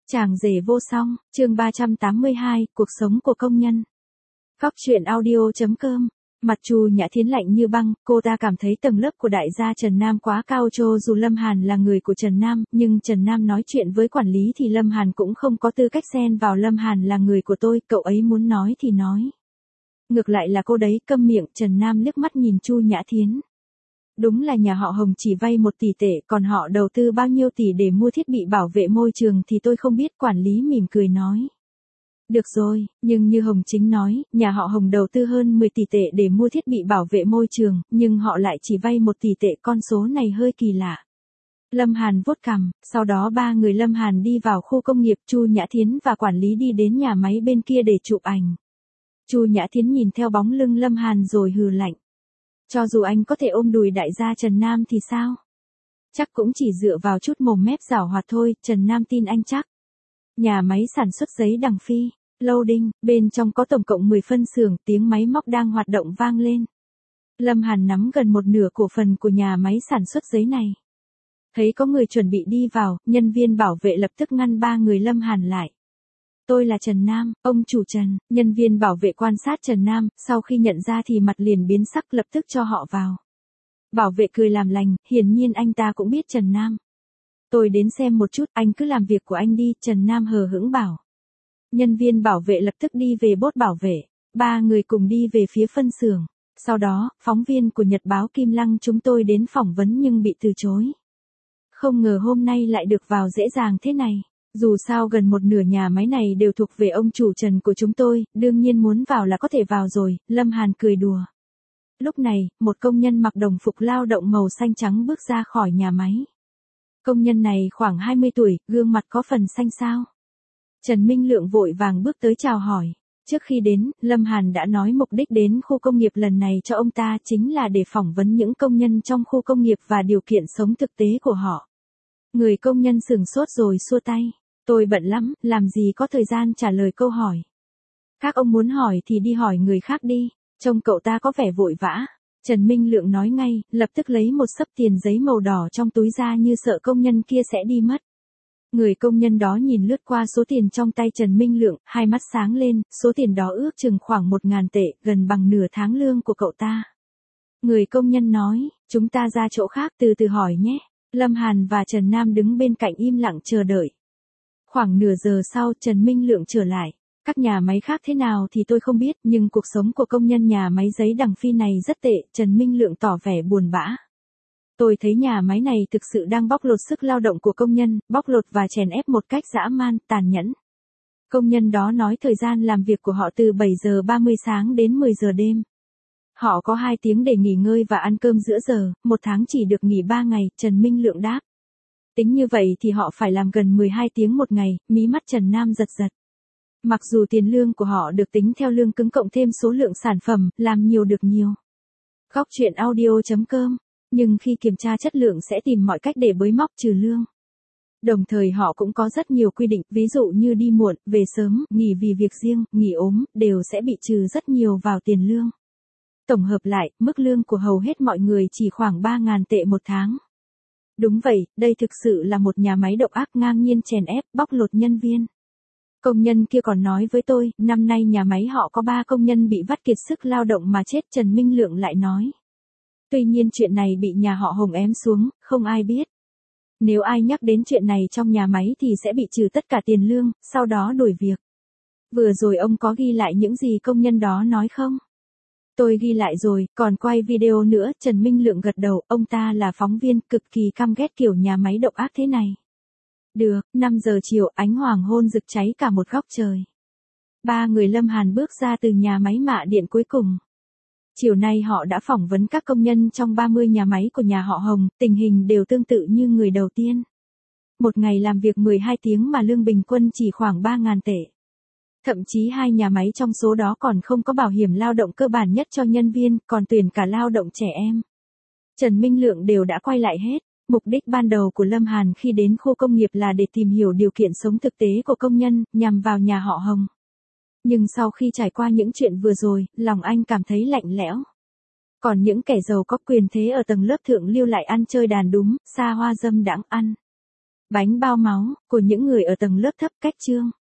Chàng rể vô song, chương 382, cuộc sống của công nhân. Góc truyện audio.com. Mặt Chu Nhã Thiến lạnh như băng, cô ta cảm thấy tầng lớp của đại gia Trần Nam quá cao. Cho dù Lâm Hàn là người của Trần Nam, nhưng Trần Nam nói chuyện với quản lý thì Lâm Hàn cũng không có tư cách xen vào. Lâm Hàn là người của tôi, cậu ấy muốn nói thì nói. Ngược lại là cô đấy, câm miệng. Trần Nam liếc mắt nhìn Chu Nhã Thiến. Đúng là nhà họ Hồng chỉ vay 1 tỷ tệ, còn họ đầu tư bao nhiêu tỷ để mua thiết bị bảo vệ môi trường thì tôi không biết. Quản lý mỉm cười nói. Được rồi, nhưng như Hồng Chính nói, nhà họ Hồng đầu tư hơn 10 tỷ tệ để mua thiết bị bảo vệ môi trường, nhưng họ lại chỉ vay 1 tỷ tệ, con số này hơi kỳ lạ. Lâm Hàn vuốt cằm, sau đó ba người Lâm Hàn đi vào khu công nghiệp. Chu Nhã Thiến và quản lý đi đến nhà máy bên kia để chụp ảnh. Chu Nhã Thiến nhìn theo bóng lưng Lâm Hàn rồi hừ lạnh. Cho dù anh có thể ôm đùi đại gia Trần Nam thì sao? Chắc cũng chỉ dựa vào chút mồm mép giảo hoạt thôi. Trần Nam tin anh chắc. Nhà máy sản xuất giấy đằng Phi. Loading, bên trong có tổng cộng 10 phân xưởng, tiếng máy móc đang hoạt động vang lên. Lâm Hàn nắm gần một nửa cổ phần của nhà máy sản xuất giấy này. Thấy có người chuẩn bị đi vào, nhân viên bảo vệ lập tức ngăn ba người Lâm Hàn lại. Tôi là Trần Nam, ông chủ Trần. Nhân viên bảo vệ quan sát Trần Nam, sau khi nhận ra thì mặt liền biến sắc, lập tức cho họ vào. Bảo vệ cười làm lành, hiển nhiên anh ta cũng biết Trần Nam. Tôi đến xem một chút, anh cứ làm việc của anh đi. Trần Nam hờ hững bảo. Nhân viên bảo vệ lập tức đi về bốt bảo vệ. Ba người cùng đi về phía phân xưởng. Sau đó, phóng viên của Nhật báo Kim Lăng chúng tôi đến phỏng vấn nhưng bị từ chối. Không ngờ hôm nay lại được vào dễ dàng thế này. Dù sao gần một nửa nhà máy này đều thuộc về ông chủ Trần của chúng tôi, đương nhiên muốn vào là có thể vào rồi. Lâm Hàn cười đùa. Lúc này, một công nhân mặc đồng phục lao động màu xanh trắng bước ra khỏi nhà máy. Công nhân này khoảng 20 tuổi, gương mặt có phần xanh xao. Trần Minh Lượng vội vàng bước tới chào hỏi. Trước khi đến, Lâm Hàn đã nói mục đích đến khu công nghiệp lần này cho ông ta chính là để phỏng vấn những công nhân trong khu công nghiệp và điều kiện sống thực tế của họ. Người công nhân sửng sốt rồi xua tay. Tôi bận lắm, làm gì có thời gian trả lời câu hỏi. Các ông muốn hỏi thì đi hỏi người khác đi. Trông cậu ta có vẻ vội vã. Trần Minh Lượng nói ngay, lập tức lấy một xấp tiền giấy màu đỏ trong túi ra như sợ công nhân kia sẽ đi mất. Người công nhân đó nhìn lướt qua số tiền trong tay Trần Minh Lượng, hai mắt sáng lên. Số tiền đó ước chừng khoảng 1.000 tệ, gần bằng nửa tháng lương của cậu ta. Người công nhân nói, chúng ta ra chỗ khác từ từ hỏi nhé. Lâm Hàn và Trần Nam đứng bên cạnh im lặng chờ đợi. Khoảng nửa giờ sau, Trần Minh Lượng trở lại. Các nhà máy khác thế nào thì tôi không biết, nhưng cuộc sống của công nhân nhà máy giấy đằng Phi này rất tệ. Trần Minh Lượng tỏ vẻ buồn bã. Tôi thấy nhà máy này thực sự đang bóc lột sức lao động của công nhân, bóc lột và chèn ép một cách dã man, tàn nhẫn. Công nhân đó nói thời gian làm việc của họ từ 7 giờ 30 sáng đến 10 giờ đêm. Họ có 2 tiếng để nghỉ ngơi và ăn cơm giữa giờ, một tháng chỉ được nghỉ 3 ngày, Trần Minh Lượng đáp. Tính như vậy thì họ phải làm gần 12 tiếng một ngày, mí mắt Trần Nam giật giật. Mặc dù tiền lương của họ được tính theo lương cứng cộng thêm số lượng sản phẩm, làm nhiều được nhiều. Góc truyện audio.com. Nhưng khi kiểm tra chất lượng sẽ tìm mọi cách để bới móc trừ lương. Đồng thời họ cũng có rất nhiều quy định, ví dụ như đi muộn, về sớm, nghỉ vì việc riêng, nghỉ ốm, đều sẽ bị trừ rất nhiều vào tiền lương. Tổng hợp lại, mức lương của hầu hết mọi người chỉ khoảng 3.000 tệ một tháng. Đúng vậy, đây thực sự là một nhà máy độc ác, ngang nhiên chèn ép, bóc lột nhân viên. Công nhân kia còn nói với tôi, năm nay nhà máy họ có 3 công nhân bị vắt kiệt sức lao động mà chết. Trần Minh Lượng lại nói. Tuy nhiên chuyện này bị nhà họ Hồng ém xuống, không ai biết. Nếu ai nhắc đến chuyện này trong nhà máy thì sẽ bị trừ tất cả tiền lương, sau đó đuổi việc. Vừa rồi ông có ghi lại những gì công nhân đó nói không? Tôi ghi lại rồi, còn quay video nữa. Trần Minh Lượng gật đầu, ông ta là phóng viên, cực kỳ căm ghét kiểu nhà máy độc ác thế này. Được, 5 giờ chiều, ánh hoàng hôn rực cháy cả một góc trời. Ba người Lâm Hàn bước ra từ nhà máy mạ điện cuối cùng. Chiều nay họ đã phỏng vấn các công nhân trong 30 nhà máy của nhà họ Hồng, tình hình đều tương tự như người đầu tiên. Một ngày làm việc 12 tiếng mà lương bình quân chỉ khoảng 3.000 tệ. Thậm chí 2 nhà máy trong số đó còn không có bảo hiểm lao động cơ bản nhất cho nhân viên, còn tuyển cả lao động trẻ em. Trần Minh Lượng đều đã quay lại hết. Mục đích ban đầu của Lâm Hàn khi đến khu công nghiệp là để tìm hiểu điều kiện sống thực tế của công nhân, nhằm vào nhà họ Hồng. Nhưng sau khi trải qua những chuyện vừa rồi, lòng anh cảm thấy lạnh lẽo. Còn những kẻ giàu có quyền thế ở tầng lớp thượng lưu lại ăn chơi đàn đúng, xa hoa dâm đãng ăn. Bánh bao máu, của những người ở tầng lớp thấp cách chương.